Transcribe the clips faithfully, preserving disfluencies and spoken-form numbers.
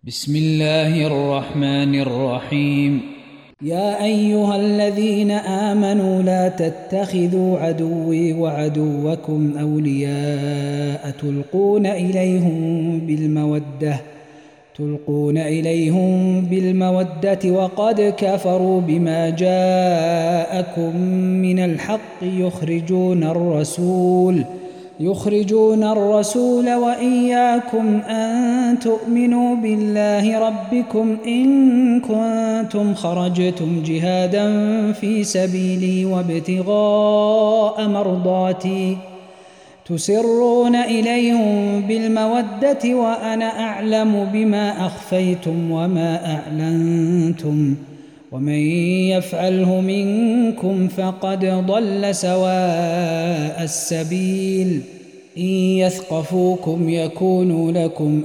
بسم الله الرحمن الرحيم. يا أيها الذين آمنوا لا تتخذوا عدوي وعدوكم أولياء تلقون إليهم بالمودة تلقون إليهم بالمودة وقد كفروا بما جاءكم من الحق يخرجون الرسول يخرجون الرسول وإياكم أن تؤمنوا بالله ربكم إن كنتم خرجتم جهادا في سبيلي وابتغاء مرضاتي تسرون إليهم بالمودة وأنا أعلم بما أخفيتم وما أعلنتم ومن يفعله منكم فقد ضل سواء السبيل. إن يثقفوكم يكونوا لكم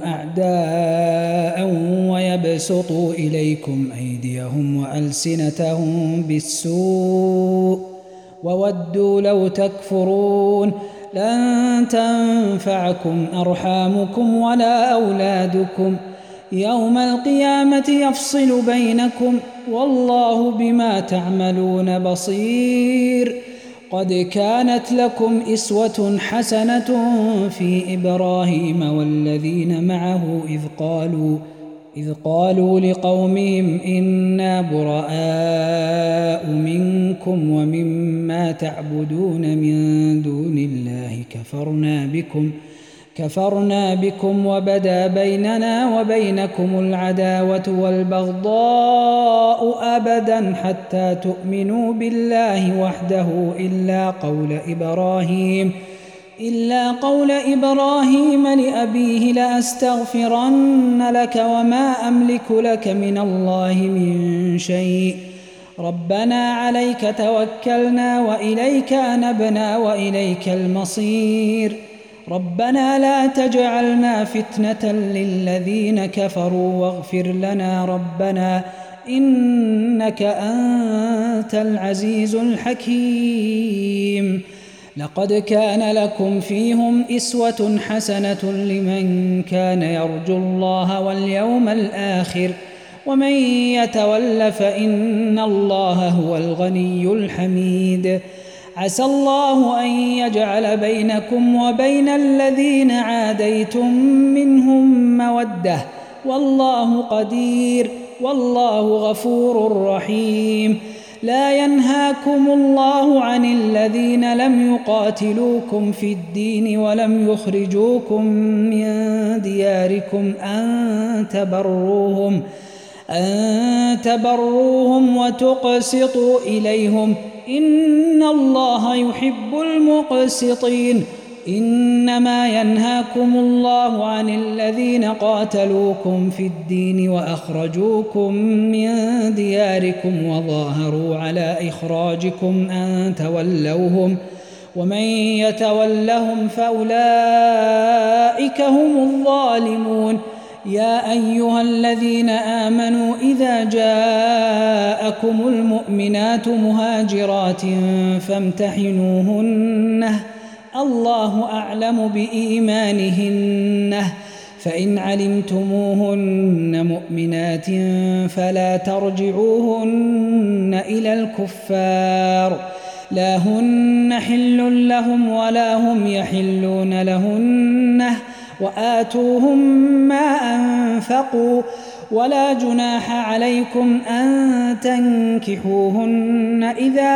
أعداء ويبسطوا إليكم أيديهم وألسنتهم بالسوء وودوا لو تكفرون. لن تنفعكم أرحامكم ولا أولادكم يوم القيامة يفصل بينكم والله بما تعملون بصير. قد كانت لكم أسوة حسنة في إبراهيم والذين معه إذ قالوا إذ قالوا لقومهم إنا براء منكم ومما تعبدون من دون الله كفرنا بكم كفرنا بكم وبدا بيننا وبينكم العداوة والبغضاء أبدا حتى تؤمنوا بالله وحده إلا قول إبراهيم إلا قول إبراهيم لأبيه لأستغفرن لك وما أملك لك من الله من شيء ربنا عليك توكلنا وإليك أنبنا وإليك المصير. ربنا لا تجعلنا فتنة للذين كفروا واغفر لنا ربنا إنك أنت العزيز الحكيم. لقد كان لكم فيهم أسوة حسنة لمن كان يرجو الله واليوم الآخر ومن يتول فإن الله هو الغني الحميد. عسى الله أن يجعل بينكم وبين الذين عاديتم منهم مودة والله قدير والله غفور رحيم. لا ينهاكم الله عن الذين لم يقاتلوكم في الدين ولم يخرجوكم من دياركم أن تبروهم أن تبروهم وتقسطوا إليهم إن الله يحب المقسطين. إنما ينهاكم الله عن الذين قاتلوكم في الدين وأخرجوكم من دياركم وظاهروا على إخراجكم أن تولوهم ومن يتولهم فأولئك هم الظالمون. يا أيها الذين آمنوا إذا جاءكم المؤمنات مهاجرات فامتحنوهن الله أعلم بإيمانهن فإن علمتموهن مؤمنات فلا ترجعوهن إلى الكفار لا هن حل لهم ولا هم يحلون لهن وآتوهم ما أنفقوا ولا جناح عليكم أن تنكحوهن إذا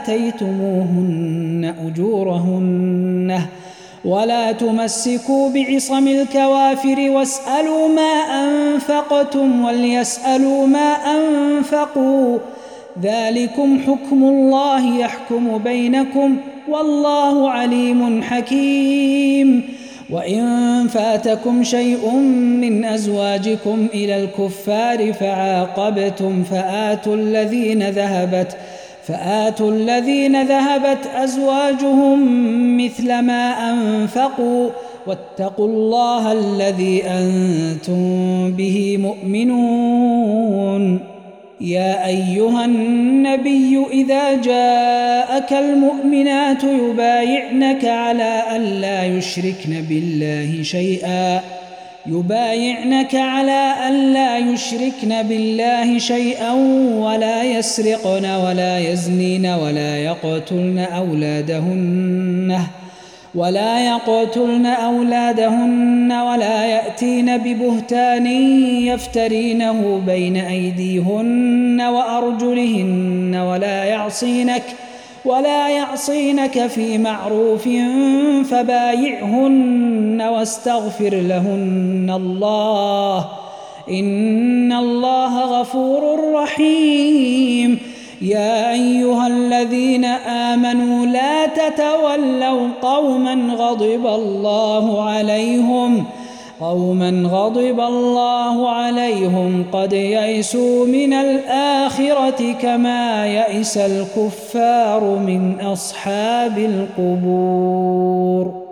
آتيتموهن أجورهن ولا تمسكوا بعصم الكوافر واسألوا ما أنفقتم وليسألوا ما أنفقوا ذلكم حكم الله يحكم بينكم والله عليم حكيم. وإن فاتكم شيء من أزواجكم إلى الكفار فعاقبتم فآتوا الذين ذهبت فآتوا الذين ذهبت أزواجهم مثل ما أنفقوا واتقوا الله الذي أنتم به مؤمنون. يا أيها النبي إذا جاءك المؤمنات يبايعنك على أن لا يشركن بالله شيئا يبايعنك على أن لا يشركن بالله شيئا ولا يسرقن ولا يزنين ولا يقتلن أولادهن ولا يقتلن أولادهن ولا يأتين ببهتان يفترينه بين أيديهن وأرجلهن ولا يعصينك ولا يعصينك في معروف فبايعهن واستغفر لهن الله إن الله غفور رحيم. يا أيها الذين آمنوا لا تتولوا قوما غضب الله عليهم قوما غضب الله عليهم قد يئسوا من الآخرة كما يئس الكفار من أصحاب القبور.